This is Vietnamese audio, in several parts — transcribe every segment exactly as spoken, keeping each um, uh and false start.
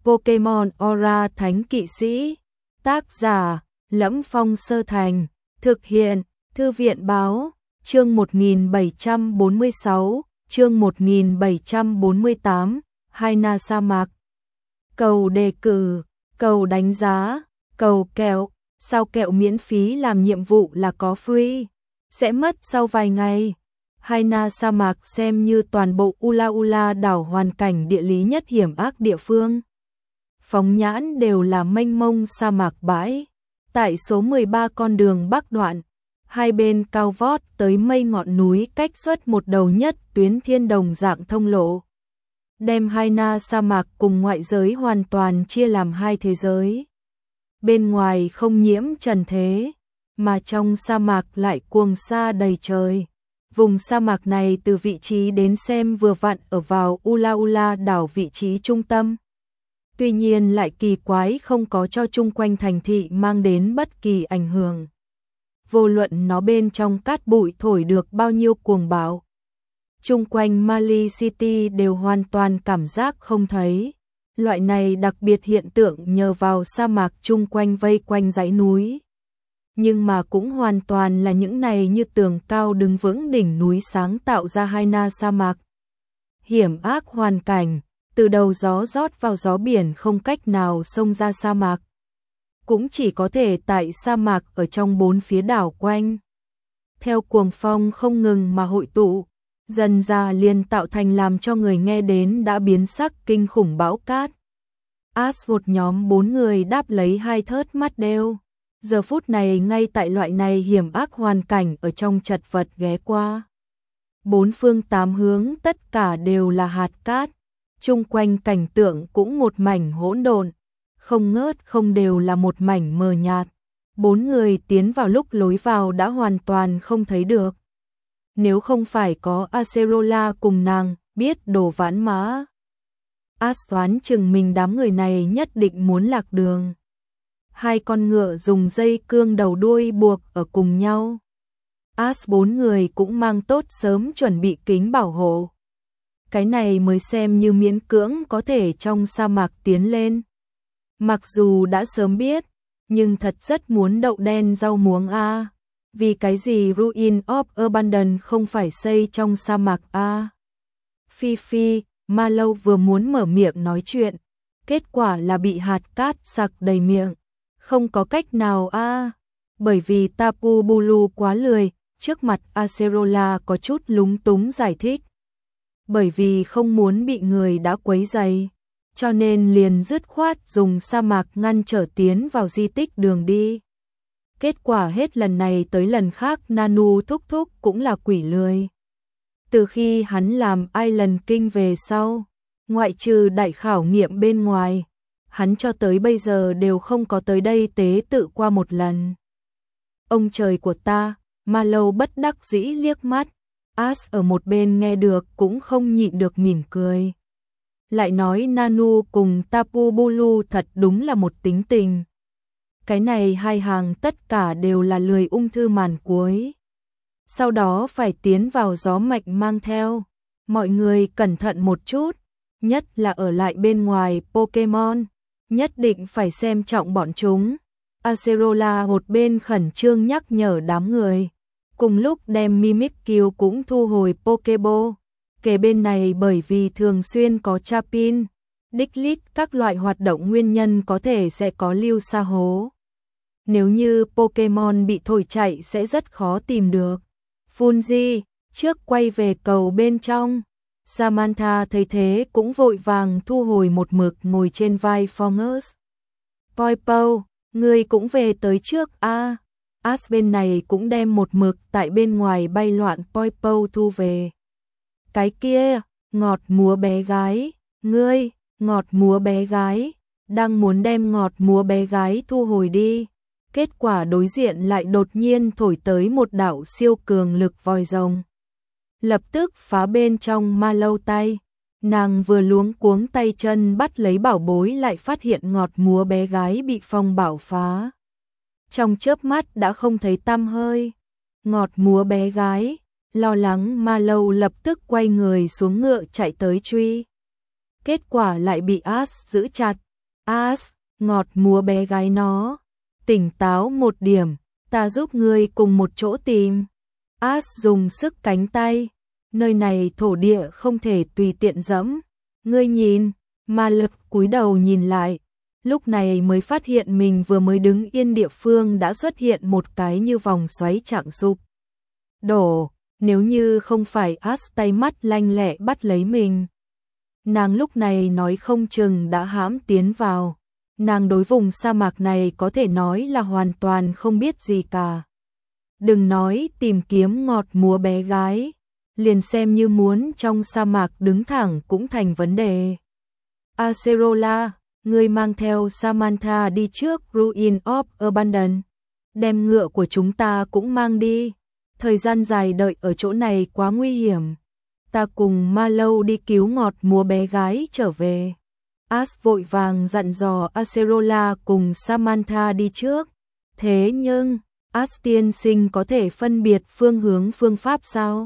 Pokemon Aura Thánh Kỵ Sĩ. Tác giả: Lẫm Phong Sơ Thành. Thực hiện: Thư viện Báo. Chương một nghìn bảy trăm bốn mươi sáu, chương một nghìn bảy trăm bốn mươi tám, Haina sa mạc. Cầu đề cử, cầu đánh giá, cầu kẹo, sao kẹo miễn phí làm nhiệm vụ là có free, sẽ mất sau vài ngày. Haina sa mạc xem như toàn bộ Ula Ula đảo hoàn cảnh địa lý nhất hiểm ác địa phương. Phóng nhãn đều là mênh mông sa mạc bãi. Tại số mười ba con đường Bắc đoạn, hai bên cao vót tới mây ngọn núi cách xuất một đầu nhất tuyến thiên đồng dạng thông lộ. Đem Haina sa mạc cùng ngoại giới hoàn toàn chia làm hai thế giới. Bên ngoài không nhiễm trần thế, mà trong sa mạc lại cuồng sa đầy trời. Vùng sa mạc này từ vị trí đến xem vừa vặn ở vào Ula Ula đảo vị trí trung tâm. Tuy nhiên lại kỳ quái không có cho chung quanh thành thị mang đến bất kỳ ảnh hưởng. Vô luận nó bên trong cát bụi thổi được bao nhiêu cuồng bão, chung quanh Mali City đều hoàn toàn cảm giác không thấy. Loại này đặc biệt hiện tượng nhờ vào sa mạc chung quanh vây quanh dãy núi. Nhưng mà cũng hoàn toàn là những này như tường cao đứng vững đỉnh núi sáng tạo ra Haina sa mạc. Hiểm ác hoàn cảnh, từ đầu gió rót vào gió biển không cách nào xông ra sa mạc. Cũng chỉ có thể tại sa mạc ở trong bốn phía đảo quanh. Theo cuồng phong không ngừng mà hội tụ, dần ra liền tạo thành làm cho người nghe đến đã biến sắc kinh khủng bão cát. Ash một nhóm bốn người đáp lấy hai thớt mắt đeo. Giờ phút này ngay tại loại này hiểm ác hoàn cảnh ở trong chật vật ghé qua. Bốn phương tám hướng tất cả đều là hạt cát. Chung quanh cảnh tượng cũng một mảnh hỗn độn, không ngớt không đều là một mảnh mờ nhạt. Bốn người tiến vào lúc lối vào đã hoàn toàn không thấy được. Nếu không phải có Acerola cùng nàng, biết đồ vãn má. Ash đoán chừng mình đám người này nhất định muốn lạc đường. Hai con ngựa dùng dây cương đầu đuôi buộc ở cùng nhau. Ash bốn người cũng mang tốt sớm chuẩn bị kính bảo hộ. Cái này mới xem như miễn cưỡng có thể trong sa mạc tiến lên. Mặc dù đã sớm biết, nhưng thật rất muốn đậu đen rau muống a. Vì cái gì Ruin of Abandon không phải xây trong sa mạc a? Phi Phi, Mallow vừa muốn mở miệng nói chuyện, kết quả là bị hạt cát sặc đầy miệng. Không có cách nào a, bởi vì Tapu Bulu quá lười, trước mặt Acerola có chút lúng túng giải thích. Bởi vì không muốn bị người đã quấy rầy, cho nên liền dứt khoát dùng sa mạc ngăn trở tiến vào di tích đường đi. Kết quả hết lần này tới lần khác Nanu thúc thúc cũng là quỷ lười. Từ khi hắn làm Island King về sau, ngoại trừ đại khảo nghiệm bên ngoài, hắn cho tới bây giờ đều không có tới đây tế tự qua một lần. Ông trời của ta, Mallow bất đắc dĩ liếc mắt. Ash ở một bên nghe được cũng không nhịn được mỉm cười. Lại nói Nanu cùng Tapu Bulu thật đúng là một tính tình. Cái này hai hàng tất cả đều là lười ung thư màn cuối. Sau đó phải tiến vào gió mạch mang theo. Mọi người cẩn thận một chút, nhất là ở lại bên ngoài Pokemon, nhất định phải xem trọng bọn chúng. Acerola một bên khẩn trương nhắc nhở đám người. Cùng lúc đem Mimikyu cũng thu hồi Pokeball. Kể bên này bởi vì thường xuyên có Chapin, Diglett các loại hoạt động nguyên nhân có thể sẽ có lưu sa hố. Nếu như Pokemon bị thổi chạy sẽ rất khó tìm được. Fungi, trước quay về cầu bên trong. Samantha thấy thế cũng vội vàng thu hồi một mực ngồi trên vai Forgus. Poipo, ngươi cũng về tới trước a. À. Ash bên này cũng đem một mực tại bên ngoài bay loạn Poipo thu về. Cái kia, ngọt múa bé gái, ngươi, ngọt múa bé gái, đang muốn đem ngọt múa bé gái thu hồi đi. Kết quả đối diện lại đột nhiên thổi tới một đạo siêu cường lực vòi rồng. Lập tức phá bên trong Mallow tay. Nàng vừa luống cuống tay chân bắt lấy bảo bối lại phát hiện ngọt múa bé gái bị phong bảo phá. Trong chớp mắt đã không thấy tăm hơi. Ngọt múa bé gái, lo lắng Mallow lập tức quay người xuống ngựa chạy tới truy. Kết quả lại bị Ash giữ chặt, As, ngọt múa bé gái nó. Tỉnh táo một điểm, ta giúp ngươi cùng một chỗ tìm. As dùng sức cánh tay. Nơi này thổ địa không thể tùy tiện dẫm. Ngươi nhìn, ma lực cúi đầu nhìn lại. Lúc này mới phát hiện mình vừa mới đứng yên địa phương đã xuất hiện một cái như vòng xoáy trạng sụp đổ. Nếu như không phải As tay mắt lanh lẹ bắt lấy mình, nàng lúc này nói không chừng đã hãm tiến vào. Nàng đối vùng sa mạc này có thể nói là hoàn toàn không biết gì cả. Đừng nói tìm kiếm ngọt múa bé gái, liền xem như muốn trong sa mạc đứng thẳng cũng thành vấn đề. Acerola, ngươi mang theo Samantha đi trước Ruin of Abandon. Đem ngựa của chúng ta cũng mang đi. Thời gian dài đợi ở chỗ này quá nguy hiểm. Ta cùng Marlowe đi cứu ngọt múa bé gái trở về. As vội vàng dặn dò Acerola cùng Samantha đi trước. Thế nhưng, As tiên sinh có thể phân biệt phương hướng phương pháp sao?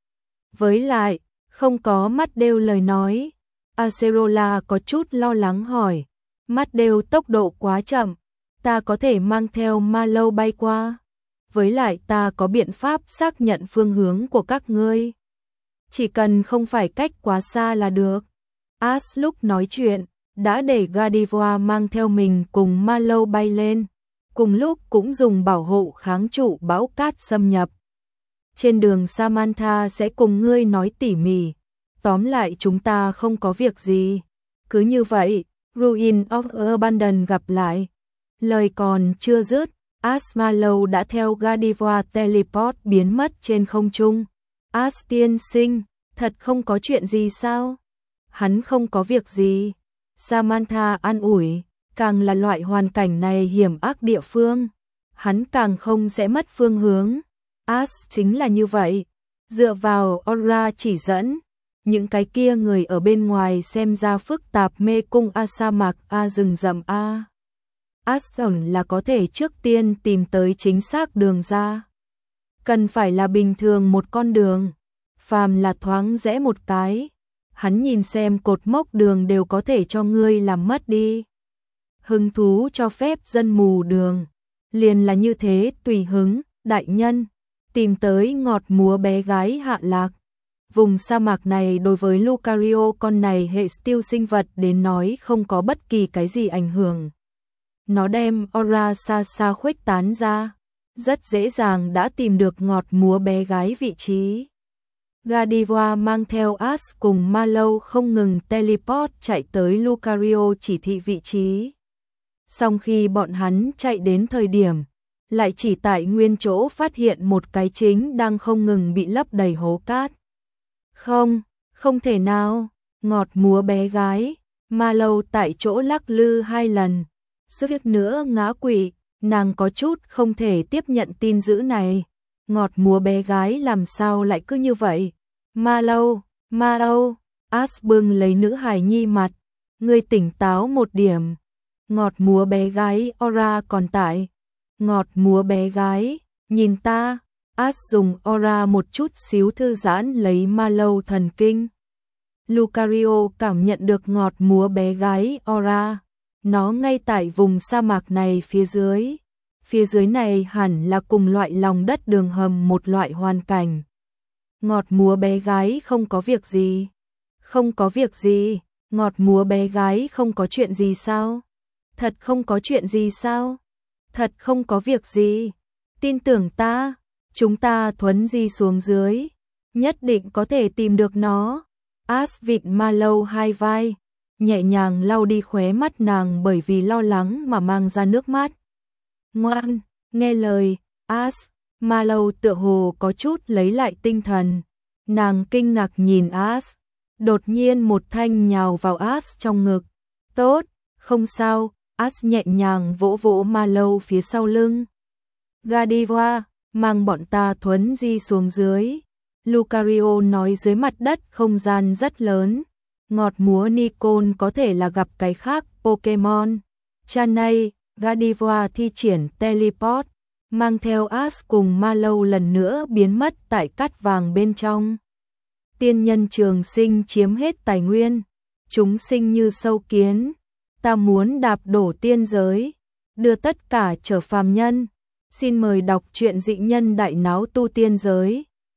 Với lại, không có mắt đeo lời nói. Acerola có chút lo lắng hỏi. Mắt đeo tốc độ quá chậm, ta có thể mang theo Marlowe bay qua. Với lại ta có biện pháp xác nhận phương hướng của các ngươi. Chỉ cần không phải cách quá xa là được. As lúc nói chuyện, đã để Godiva mang theo mình cùng Marlowe bay lên. Cùng lúc cũng dùng bảo hộ kháng trụ bão cát xâm nhập. Trên đường Samantha sẽ cùng ngươi nói tỉ mỉ. Tóm lại chúng ta không có việc gì. Cứ như vậy, Ruin of Abandon gặp lại. Lời còn chưa dứt, As Marlowe đã theo Godiva teleport biến mất trên không trung. As tiên sinh, thật không có chuyện gì sao? Hắn không có việc gì. Samantha an ủi, càng là loại hoàn cảnh này hiểm ác địa phương, hắn càng không sẽ mất phương hướng. As chính là như vậy, dựa vào aura chỉ dẫn, những cái kia người ở bên ngoài xem ra phức tạp mê cung a sa mạc a rừng rậm a. As là có thể trước tiên tìm tới chính xác đường ra. Cần phải là bình thường một con đường, phàm là thoáng rẽ một cái, hắn nhìn xem cột mốc đường đều có thể cho ngươi làm mất đi. Hứng thú cho phép dân mù đường, liền là như thế tùy hứng, đại nhân, tìm tới ngọt múa bé gái hạ lạc. Vùng sa mạc này đối với Lucario con này hệ tiêu sinh vật đến nói không có bất kỳ cái gì ảnh hưởng. Nó đem aura xa xa khuếch tán ra, rất dễ dàng đã tìm được ngọt múa bé gái vị trí. Godiva mang theo As cùng Marlowe không ngừng teleport chạy tới Lucario chỉ thị vị trí. Sau khi bọn hắn chạy đến thời điểm, lại chỉ tại nguyên chỗ phát hiện một cái chính đang không ngừng bị lấp đầy hố cát. Không, không thể nào, ngọt múa bé gái, Marlowe tại chỗ lắc lư hai lần, suýt nữa ngã quỵ, nàng có chút không thể tiếp nhận tin dữ này. Ngọt múa bé gái làm sao lại cứ như vậy? Marlowe, Marlowe, As bưng lấy nữ hài nhi mặt, ngươi tỉnh táo một điểm. Ngọt múa bé gái aura còn tại. Ngọt múa bé gái, nhìn ta. As dùng aura một chút xíu thư giãn lấy Marlowe thần kinh. Lucario cảm nhận được ngọt múa bé gái aura. Nó ngay tại vùng sa mạc này phía dưới. Phía dưới này hẳn là cùng loại lòng đất đường hầm một loại hoàn cảnh. Ngọt múa bé gái không có việc gì. Không có việc gì. Ngọt múa bé gái không có chuyện gì sao? Thật không có chuyện gì sao? Thật không có việc gì. Tin tưởng ta. Chúng ta thuấn di xuống dưới. Nhất định có thể tìm được nó. As vịn Marlowe hai vai. Nhẹ nhàng lau đi khóe mắt nàng bởi vì lo lắng mà mang ra nước mắt. Ngoan, nghe lời, As. Marlowe tựa hồ có chút lấy lại tinh thần. Nàng kinh ngạc nhìn As. Đột nhiên một thanh nhào vào As trong ngực. Tốt, không sao. As nhẹ nhàng vỗ vỗ Marlowe phía sau lưng. Godiva, mang bọn ta thuấn di xuống dưới. Lucario nói dưới mặt đất không gian rất lớn. Ngọt múa Nikon có thể là gặp cái khác Pokemon. Chanay, Godiva thi triển teleport, mang theo As cùng Marlowe lần nữa biến mất tại cát vàng bên trong. Tiên nhân trường sinh chiếm hết tài nguyên, chúng sinh như sâu kiến. ta muốn đạp đổ tiên giới, đưa tất cả trở phàm nhân. Xin mời đọc truyện Dị Nhân Đại Náo Tu Tiên Giới.